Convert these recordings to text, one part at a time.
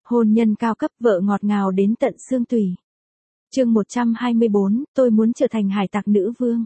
Hôn nhân cao cấp, vợ ngọt ngào đến tận xương tủy. Chương 124, tôi muốn trở thành hải tặc nữ vương.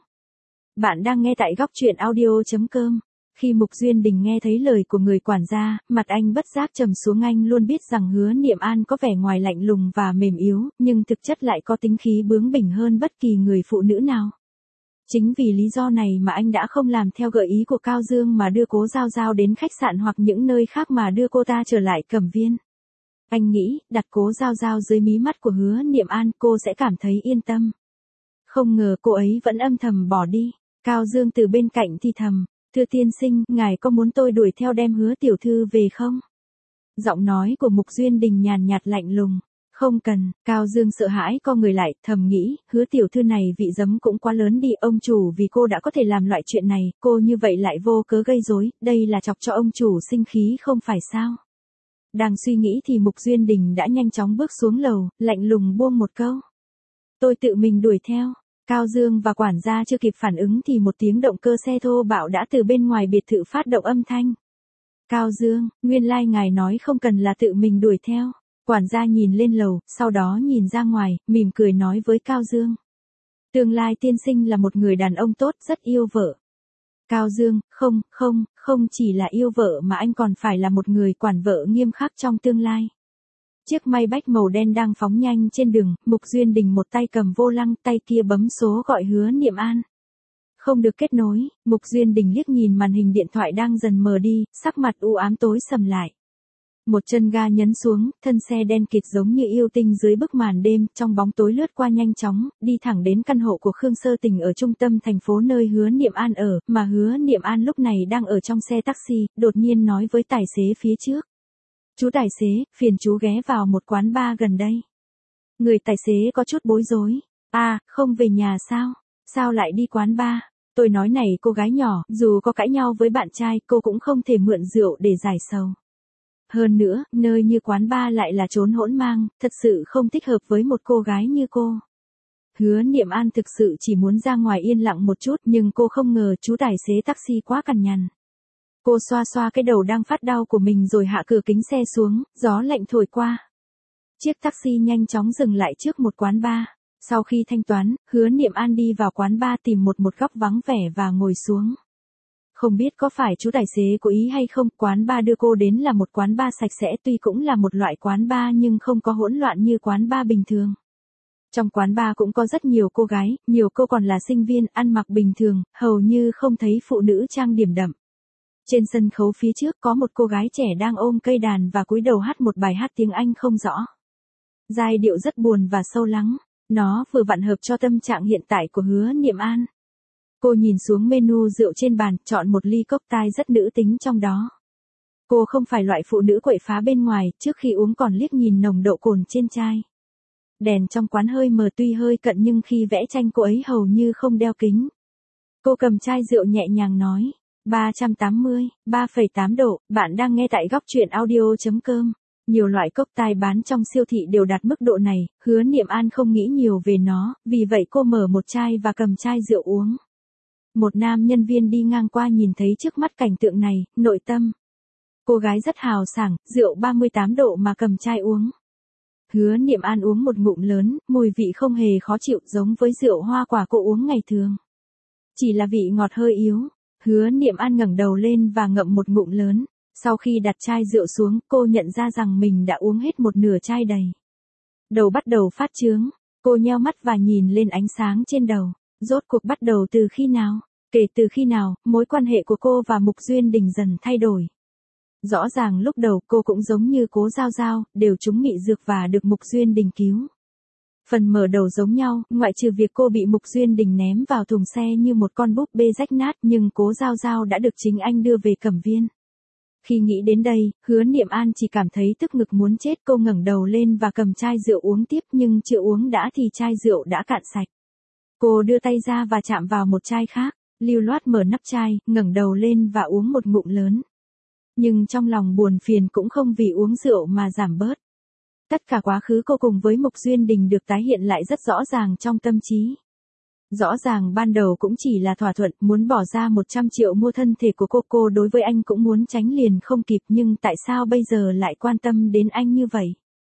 Bạn đang nghe tại góc truyện audio.com. Khi Mục Duyên Đình nghe thấy lời của người quản gia, mặt anh bất giác trầm xuống. Anh luôn biết rằng Hứa Niệm An có vẻ ngoài lạnh lùng và mềm yếu, nhưng thực chất lại có tính khí bướng bỉnh hơn bất kỳ người phụ nữ nào. Chính vì lý do này mà anh đã không làm theo gợi ý của Cao Dương mà đưa Cố Giao Giao đến khách sạn hoặc những nơi khác mà đưa cô ta trở lại Cẩm Viên. Anh nghĩ, đặt Cố Giao Giao dưới mí mắt của Hứa Niệm An cô sẽ cảm thấy yên tâm. Không ngờ cô ấy vẫn âm thầm bỏ đi. Cao Dương từ bên cạnh thì thầm, thưa tiên sinh, ngài có muốn tôi đuổi theo đem Hứa tiểu thư về không? Giọng nói của Mục Duyên Đình nhàn nhạt lạnh lùng. Không cần. Cao Dương sợ hãi co người lại, thầm nghĩ, Hứa tiểu thư này vị giấm cũng quá lớn đi. Ông chủ vì cô đã có thể làm loại chuyện này, cô như vậy lại vô cớ gây rối, đây là chọc cho ông chủ sinh khí không phải sao? Đang suy nghĩ thì Mục Duyên Đình đã nhanh chóng bước xuống lầu, lạnh lùng buông một câu. Tôi tự mình đuổi theo. Cao Dương và quản gia chưa kịp phản ứng thì một tiếng động cơ xe thô bạo đã từ bên ngoài biệt thự phát động âm thanh. Cao Dương, nguyên lai ngài nói không cần là tự mình đuổi theo. Quản gia nhìn lên lầu, sau đó nhìn ra ngoài, mỉm cười nói với Cao Dương. Tương lai tiên sinh là một người đàn ông tốt, rất yêu vợ. Cao Dương, không chỉ là yêu vợ mà anh còn phải là một người quản vợ nghiêm khắc trong tương lai. Chiếc Maybach màu đen đang phóng nhanh trên đường, Mục Duyên Đình một tay cầm vô lăng, tay kia bấm số gọi Hứa Niệm An. Không được kết nối, Mục Duyên Đình liếc nhìn màn hình điện thoại đang dần mờ đi, sắc mặt u ám tối sầm lại. Một chân ga nhấn xuống, thân xe đen kịt giống như yêu tinh dưới bức màn đêm, trong bóng tối lướt qua nhanh chóng, đi thẳng đến căn hộ của Khương Sơ Tình ở trung tâm thành phố nơi Hứa Niệm An ở, mà Hứa Niệm An lúc này đang ở trong xe taxi, đột nhiên nói với tài xế phía trước. Chú tài xế, phiền chú ghé vào một quán bar gần đây. Người tài xế có chút bối rối. À, không về nhà sao? Sao lại đi quán bar? Tôi nói này cô gái nhỏ, dù có cãi nhau với bạn trai, cô cũng không thể mượn rượu để giải sầu. Hơn nữa, nơi như quán bar lại là chốn hỗn mang, thật sự không thích hợp với một cô gái như cô. Hứa Niệm An thực sự chỉ muốn ra ngoài yên lặng một chút nhưng cô không ngờ chú tài xế taxi quá cằn nhằn. Cô xoa xoa cái đầu đang phát đau của mình rồi hạ cửa kính xe xuống, gió lạnh thổi qua. Chiếc taxi nhanh chóng dừng lại trước một quán bar. Sau khi thanh toán, Hứa Niệm An đi vào quán bar tìm một góc vắng vẻ và ngồi xuống. Không biết có phải chú tài xế cố ý hay không, quán bar đưa cô đến là một quán bar sạch sẽ, tuy cũng là một loại quán bar nhưng không có hỗn loạn như quán bar bình thường. Trong quán bar cũng có rất nhiều cô gái, nhiều cô còn là sinh viên, ăn mặc bình thường, hầu như không thấy phụ nữ trang điểm đậm. Trên sân khấu phía trước có một cô gái trẻ đang ôm cây đàn và cúi đầu hát một bài hát tiếng Anh không rõ. Giai điệu rất buồn và sâu lắng, nó vừa vặn hợp cho tâm trạng hiện tại của Hứa Niệm An. Cô nhìn xuống menu rượu trên bàn, chọn một ly cocktail rất nữ tính trong đó. Cô không phải loại phụ nữ quậy phá bên ngoài, trước khi uống còn liếc nhìn nồng độ cồn trên chai. Đèn trong quán hơi mờ tuy hơi cận nhưng khi vẽ tranh cô ấy hầu như không đeo kính. Cô cầm chai rượu nhẹ nhàng nói, 380, 3,8 độ, bạn đang nghe tại góc truyện audio.com. Nhiều loại cocktail bán trong siêu thị đều đạt mức độ này, Hứa Niệm An không nghĩ nhiều về nó, vì vậy cô mở một chai và cầm chai rượu uống. Một nam nhân viên đi ngang qua nhìn thấy trước mắt cảnh tượng này, nội tâm. Cô gái rất hào sảng, rượu 38 độ mà cầm chai uống. Hứa Niệm An uống một ngụm lớn, mùi vị không hề khó chịu giống với rượu hoa quả cô uống ngày thường. Chỉ là vị ngọt hơi yếu. Hứa Niệm An ngẩng đầu lên và ngậm một ngụm lớn. Sau khi đặt chai rượu xuống, cô nhận ra rằng mình đã uống hết một nửa chai đầy. Đầu bắt đầu phát chướng. Cô nheo mắt và nhìn lên ánh sáng trên đầu. Rốt cuộc bắt đầu từ khi nào? Kể từ khi nào, mối quan hệ của cô và Mục Duyên Đình dần thay đổi. Rõ ràng lúc đầu cô cũng giống như Cố Giao Giao, đều trúng mị dược và được Mục Duyên Đình cứu. Phần mở đầu giống nhau, ngoại trừ việc cô bị Mục Duyên Đình ném vào thùng xe như một con búp bê rách nát nhưng Cố Giao Giao đã được chính anh đưa về Cẩm Viên. Khi nghĩ đến đây, Hứa Niệm An chỉ cảm thấy tức ngực muốn chết, cô ngẩng đầu lên và cầm chai rượu uống tiếp nhưng chưa uống đã thì chai rượu đã cạn sạch. Cô đưa tay ra và chạm vào một chai khác, lưu loát mở nắp chai, ngẩng đầu lên và uống một ngụm lớn. Nhưng trong lòng buồn phiền cũng không vì uống rượu mà giảm bớt. Tất cả quá khứ cô cùng với Mục Duyên Đình được tái hiện lại rất rõ ràng trong tâm trí. Rõ ràng ban đầu cũng chỉ là thỏa thuận, muốn bỏ ra 100 triệu mua thân thể của cô đối với anh cũng muốn tránh liền không kịp nhưng tại sao bây giờ lại quan tâm đến anh như vậy?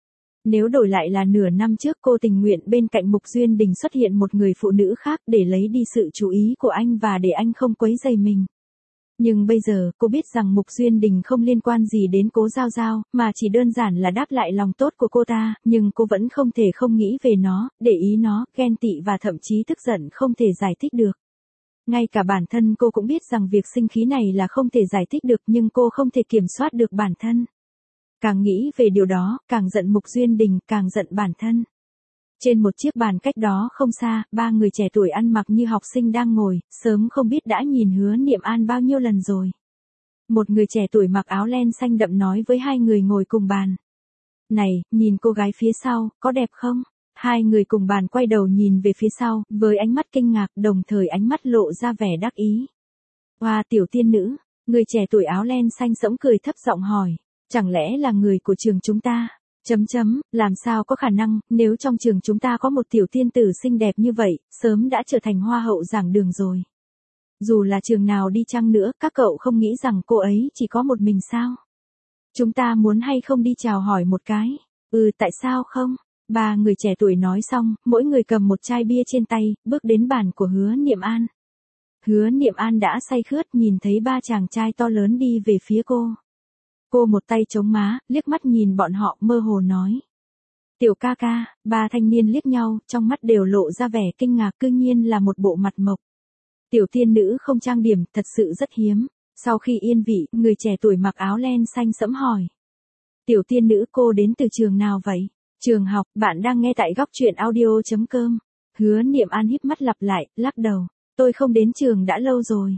Nếu đổi lại là nửa năm trước cô tình nguyện bên cạnh Mục Duyên Đình xuất hiện một người phụ nữ khác để lấy đi sự chú ý của anh và để anh không quấy rầy mình. Nhưng bây giờ, cô biết rằng Mục Duyên Đình không liên quan gì đến Cố Giao Giao, mà chỉ đơn giản là đáp lại lòng tốt của cô ta, nhưng cô vẫn không thể không nghĩ về nó, để ý nó, ghen tị và thậm chí tức giận không thể giải thích được. Ngay cả bản thân cô cũng biết rằng việc sinh khí này là không thể giải thích được nhưng cô không thể kiểm soát được bản thân. Càng nghĩ về điều đó, càng giận Mục Duyên Đình, càng giận bản thân. Trên một chiếc bàn cách đó không xa, ba người trẻ tuổi ăn mặc như học sinh đang ngồi, sớm không biết đã nhìn Hứa Niệm An bao nhiêu lần rồi. Một người trẻ tuổi mặc áo len xanh đậm nói với hai người ngồi cùng bàn. Này, nhìn cô gái phía sau, có đẹp không? Hai người cùng bàn quay đầu nhìn về phía sau, với ánh mắt kinh ngạc, đồng thời ánh mắt lộ ra vẻ đắc ý. Hoa, tiểu tiên nữ, người trẻ tuổi áo len xanh sẫm cười thấp giọng hỏi, chẳng lẽ là người của trường chúng ta? Làm sao có khả năng, nếu trong trường chúng ta có một tiểu tiên tử xinh đẹp như vậy, sớm đã trở thành hoa hậu giảng đường rồi. Dù là trường nào đi chăng nữa, các cậu không nghĩ rằng cô ấy chỉ có một mình sao? Chúng ta muốn hay không đi chào hỏi một cái? Tại sao không? Ba người trẻ tuổi nói xong, mỗi người cầm một chai bia trên tay, bước đến bàn của Hứa Niệm An. Hứa Niệm An đã say khướt nhìn thấy ba chàng trai to lớn đi về phía cô. Cô một tay chống má, liếc mắt nhìn bọn họ mơ hồ nói. Tiểu ca ca, ba thanh niên liếc nhau, trong mắt đều lộ ra vẻ kinh ngạc, cư nhiên là một bộ mặt mộc. Tiểu tiên nữ không trang điểm, thật sự rất hiếm. Sau khi yên vị, người trẻ tuổi mặc áo len xanh sẫm hỏi. Tiểu tiên nữ, cô đến từ trường nào vậy? Trường học, bạn đang nghe tại góc truyện audio.com. Hứa Niệm An híp mắt lặp lại, lắc đầu. Tôi không đến trường đã lâu rồi.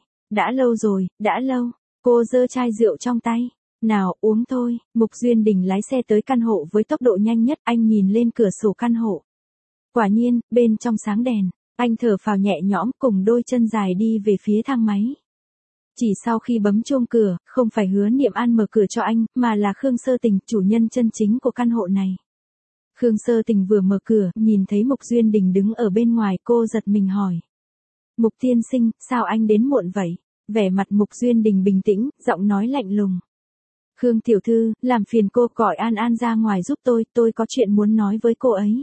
Đã lâu. Cô giơ chai rượu trong tay. Nào, uống thôi. Mục Duyên Đình lái xe tới căn hộ với tốc độ nhanh nhất, anh nhìn lên cửa sổ căn hộ. Quả nhiên, bên trong sáng đèn, anh thở phào nhẹ nhõm cùng đôi chân dài đi về phía thang máy. Chỉ sau khi bấm chuông cửa, không phải Hứa Niệm An mở cửa cho anh, mà là Khương Sơ Tình, chủ nhân chân chính của căn hộ này. Khương Sơ Tình vừa mở cửa, nhìn thấy Mục Duyên Đình đứng ở bên ngoài, cô giật mình hỏi. Mục tiên sinh, sao anh đến muộn vậy? Vẻ mặt Mục Duyên Đình bình tĩnh, giọng nói lạnh lùng. Khương tiểu thư, làm phiền cô gọi An An ra ngoài giúp tôi có chuyện muốn nói với cô ấy.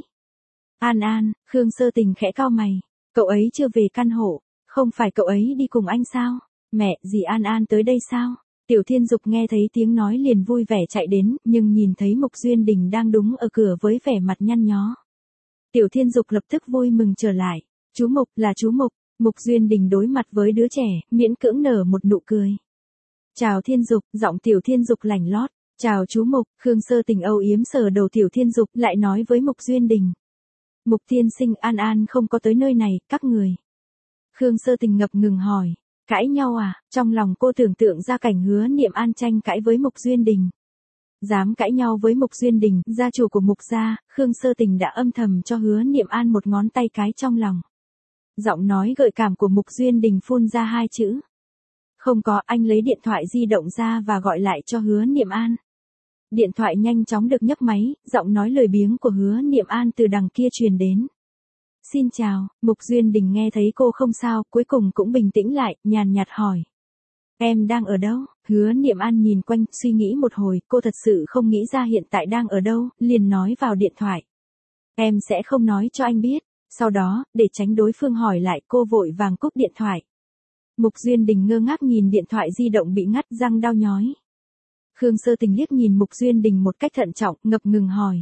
An An, Khương Sơ Tình khẽ cau mày. Cậu ấy chưa về căn hộ, không phải cậu ấy đi cùng anh sao? Mẹ, dì An An tới đây sao? Tiểu Thiên Dục nghe thấy tiếng nói liền vui vẻ chạy đến, nhưng nhìn thấy Mục Duyên Đình đang đứng ở cửa với vẻ mặt nhăn nhó. Tiểu Thiên Dục lập tức vui mừng trở lại. Chú Mục, là chú Mục. Mục Duyên Đình đối mặt với đứa trẻ, miễn cưỡng nở một nụ cười. Chào Thiên Dục, giọng Tiểu Thiên Dục lảnh lót. Chào chú Mục, Khương Sơ Tình âu yếm sờ đầu Tiểu Thiên Dục, lại nói với Mục Duyên Đình. Mục tiên sinh, An An không có tới nơi này, các người. Khương Sơ Tình ngập ngừng hỏi. Cãi nhau à? Trong lòng cô tưởng tượng ra cảnh Hứa Niệm An tranh cãi với Mục Duyên Đình. Dám cãi nhau với Mục Duyên Đình, gia chủ của Mục gia, Khương Sơ Tình đã âm thầm cho Hứa Niệm An một ngón tay cái trong lòng. Giọng nói gợi cảm của Mục Duyên Đình phun ra hai chữ. Không có, anh lấy điện thoại di động ra và gọi lại cho Hứa Niệm An. Điện thoại nhanh chóng được nhấc máy, giọng nói lười biếng của Hứa Niệm An từ đằng kia truyền đến. Xin chào, Mục Duyên Đình nghe thấy cô không sao, cuối cùng cũng bình tĩnh lại, nhàn nhạt hỏi. Em đang ở đâu? Hứa Niệm An nhìn quanh, suy nghĩ một hồi, cô thật sự không nghĩ ra hiện tại đang ở đâu, liền nói vào điện thoại. Em sẽ không nói cho anh biết. Sau đó, để tránh đối phương hỏi lại, cô vội vàng cúp điện thoại. Mục Duyên Đình ngơ ngác nhìn điện thoại di động bị ngắt, răng đau nhói. Khương Sơ Tình liếc nhìn Mục Duyên Đình một cách thận trọng, ngập ngừng hỏi.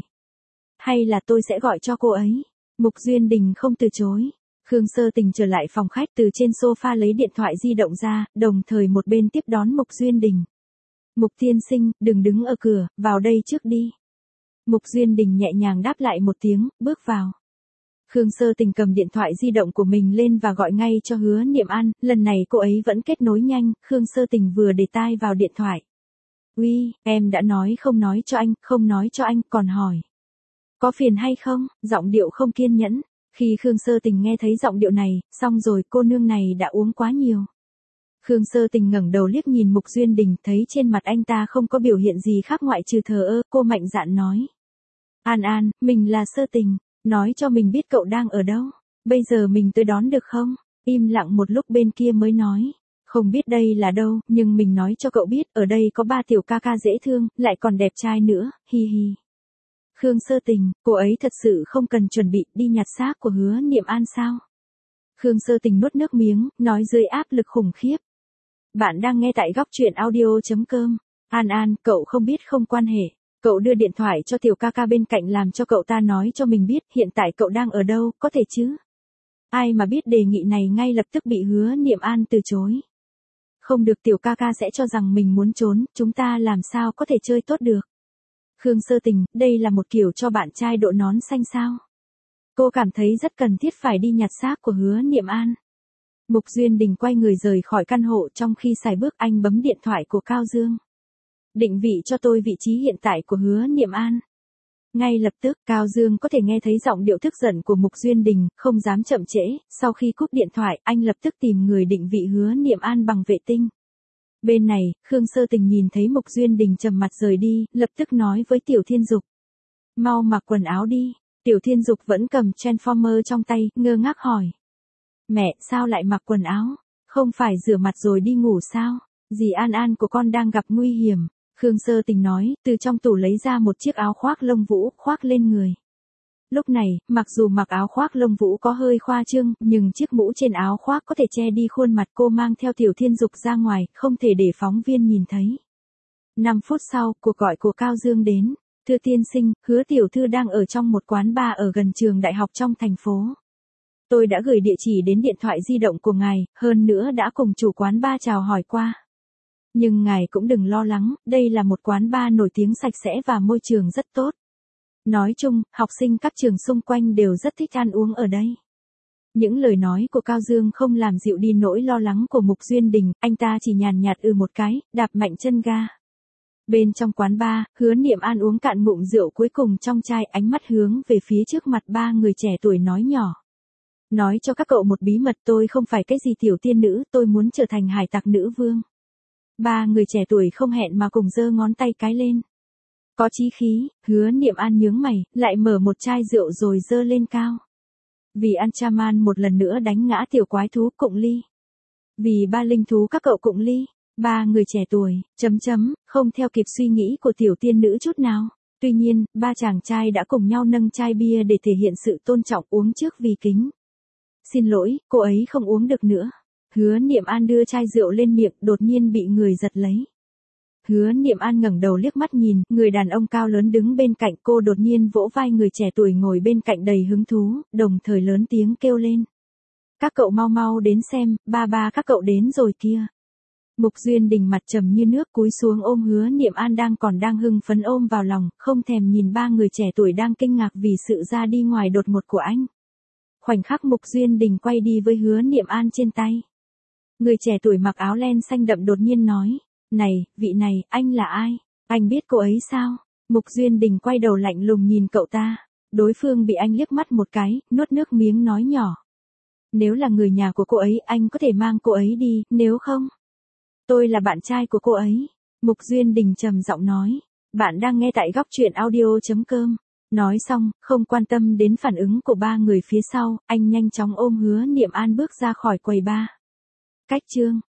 Hay là tôi sẽ gọi cho cô ấy? Mục Duyên Đình không từ chối. Khương Sơ Tình trở lại phòng khách, từ trên sofa lấy điện thoại di động ra, đồng thời một bên tiếp đón Mục Duyên Đình. Mục tiên sinh, đừng đứng ở cửa, vào đây trước đi. Mục Duyên Đình nhẹ nhàng đáp lại một tiếng, bước vào. Khương Sơ Tình cầm điện thoại di động của mình lên và gọi ngay cho Hứa Niệm An, lần này cô ấy vẫn kết nối nhanh, Khương Sơ Tình vừa để tai vào điện thoại. Uy, em đã nói không nói cho anh, còn hỏi. Có phiền hay không? Giọng điệu không kiên nhẫn. Khi Khương Sơ Tình nghe thấy giọng điệu này, xong rồi, cô nương này đã uống quá nhiều. Khương Sơ Tình ngẩng đầu liếc nhìn Mục Duyên Đình, thấy trên mặt anh ta không có biểu hiện gì khác ngoại trừ thờ ơ, cô mạnh dạn nói. An An, mình là Sơ Tình, nói cho mình biết cậu đang ở đâu. Bây giờ mình tới đón được không? Im lặng một lúc bên kia mới nói. Không biết đây là đâu, nhưng mình nói cho cậu biết, ở đây có 3 tiểu ca ca dễ thương, lại còn đẹp trai nữa, hi hi. Khương Sơ Tình, cô ấy thật sự không cần chuẩn bị đi nhặt xác của Hứa Niệm An sao? Khương Sơ Tình nuốt nước miếng, nói dưới áp lực khủng khiếp. Bạn đang nghe tại góc truyện audio.com. An An, cậu không biết không quan hệ. Cậu đưa điện thoại cho tiểu ca ca bên cạnh làm cho cậu ta nói cho mình biết hiện tại cậu đang ở đâu, có thể chứ? Ai mà biết đề nghị này ngay lập tức bị Hứa Niệm An từ chối. Không được, tiểu ca ca sẽ cho rằng mình muốn trốn, chúng ta làm sao có thể chơi tốt được. Khương Sơ Tình, đây là một kiểu cho bạn trai đội nón xanh sao? Cô cảm thấy rất cần thiết phải đi nhặt xác của Hứa Niệm An. Mục Duyên Đình quay người rời khỏi căn hộ, trong khi xài bước anh bấm điện thoại của Cao Dương. Định vị cho tôi vị trí hiện tại của Hứa Niệm An. Ngay lập tức, Cao Dương có thể nghe thấy giọng điệu tức giận của Mục Duyên Đình, không dám chậm trễ, sau khi cúp điện thoại, anh lập tức tìm người định vị Hứa Niệm An bằng vệ tinh. Bên này, Khương Sơ Tình nhìn thấy Mục Duyên Đình trầm mặt rời đi, lập tức nói với Tiểu Thiên Dục. Mau mặc quần áo đi. Tiểu Thiên Dục vẫn cầm Transformer trong tay, ngơ ngác hỏi. Mẹ, sao lại mặc quần áo? Không phải rửa mặt rồi đi ngủ sao? Dì An An của con đang gặp nguy hiểm. Khương Sơ Tình nói, từ trong tủ lấy ra một chiếc áo khoác lông vũ, khoác lên người. Lúc này, mặc dù mặc áo khoác lông vũ có hơi khoa trương, nhưng chiếc mũ trên áo khoác có thể che đi khuôn mặt cô, mang theo Tiểu Thiên Dục ra ngoài, không thể để phóng viên nhìn thấy. 5 phút sau, cuộc gọi của Cao Dương đến. Thưa tiên sinh, Hứa tiểu thư đang ở trong một quán bar ở gần trường đại học trong thành phố. Tôi đã gửi địa chỉ đến điện thoại di động của ngài, hơn nữa đã cùng chủ quán bar chào hỏi qua. Nhưng ngài cũng đừng lo lắng, đây là một quán bar nổi tiếng, sạch sẽ và môi trường rất tốt. Nói chung, học sinh các trường xung quanh đều rất thích ăn uống ở đây. Những lời nói của Cao Dương không làm dịu đi nỗi lo lắng của Mục Duyên Đình, anh ta chỉ nhàn nhạt một cái, đạp mạnh chân ga. Bên trong quán bar, Hứa Niệm An uống cạn ngụm rượu cuối cùng trong chai, ánh mắt hướng về phía trước mặt ba người trẻ tuổi nói nhỏ. Nói cho các cậu một bí mật, tôi không phải cái gì tiểu tiên nữ, tôi muốn trở thành hải tặc nữ vương. Ba người trẻ tuổi không hẹn mà cùng giơ ngón tay cái lên. Có chí khí, Hứa Niệm An nhướng mày, lại mở một chai rượu rồi giơ lên cao. Vì Anchaman một lần nữa đánh ngã tiểu quái thú Cụng Ly. Vì ba linh thú các cậu Cụng Ly. Ba người trẻ tuổi, không theo kịp suy nghĩ của tiểu tiên nữ chút nào. Tuy nhiên, ba chàng trai đã cùng nhau nâng chai bia để thể hiện sự tôn trọng, uống trước vì kính. Xin lỗi, cô ấy không uống được nữa. Hứa Niệm An đưa chai rượu lên miệng, đột nhiên bị người giật lấy. Hứa Niệm An ngẩng đầu liếc mắt nhìn, người đàn ông cao lớn đứng bên cạnh cô đột nhiên vỗ vai người trẻ tuổi ngồi bên cạnh đầy hứng thú, đồng thời lớn tiếng kêu lên. Các cậu mau mau đến xem, ba các cậu đến rồi kia. Mục Duyên Đình mặt trầm như nước cúi xuống ôm Hứa Niệm An đang hưng phấn ôm vào lòng, không thèm nhìn ba người trẻ tuổi đang kinh ngạc vì sự ra đi ngoài đột ngột của anh. Khoảnh khắc Mục Duyên Đình quay đi với Hứa Niệm An trên tay. Người trẻ tuổi mặc áo len xanh đậm đột nhiên nói, này, vị này, anh là ai? Anh biết cô ấy sao? Mục Duyên Đình quay đầu lạnh lùng nhìn cậu ta. Đối phương bị anh liếc mắt một cái, nuốt nước miếng nói nhỏ. Nếu là người nhà của cô ấy, anh có thể mang cô ấy đi, nếu không. Tôi là bạn trai của cô ấy. Mục Duyên Đình trầm giọng nói. Bạn đang nghe tại góc truyện audio.com. Nói xong, không quan tâm đến phản ứng của ba người phía sau, anh nhanh chóng ôm Hứa Niệm An bước ra khỏi quầy bar. Cách chương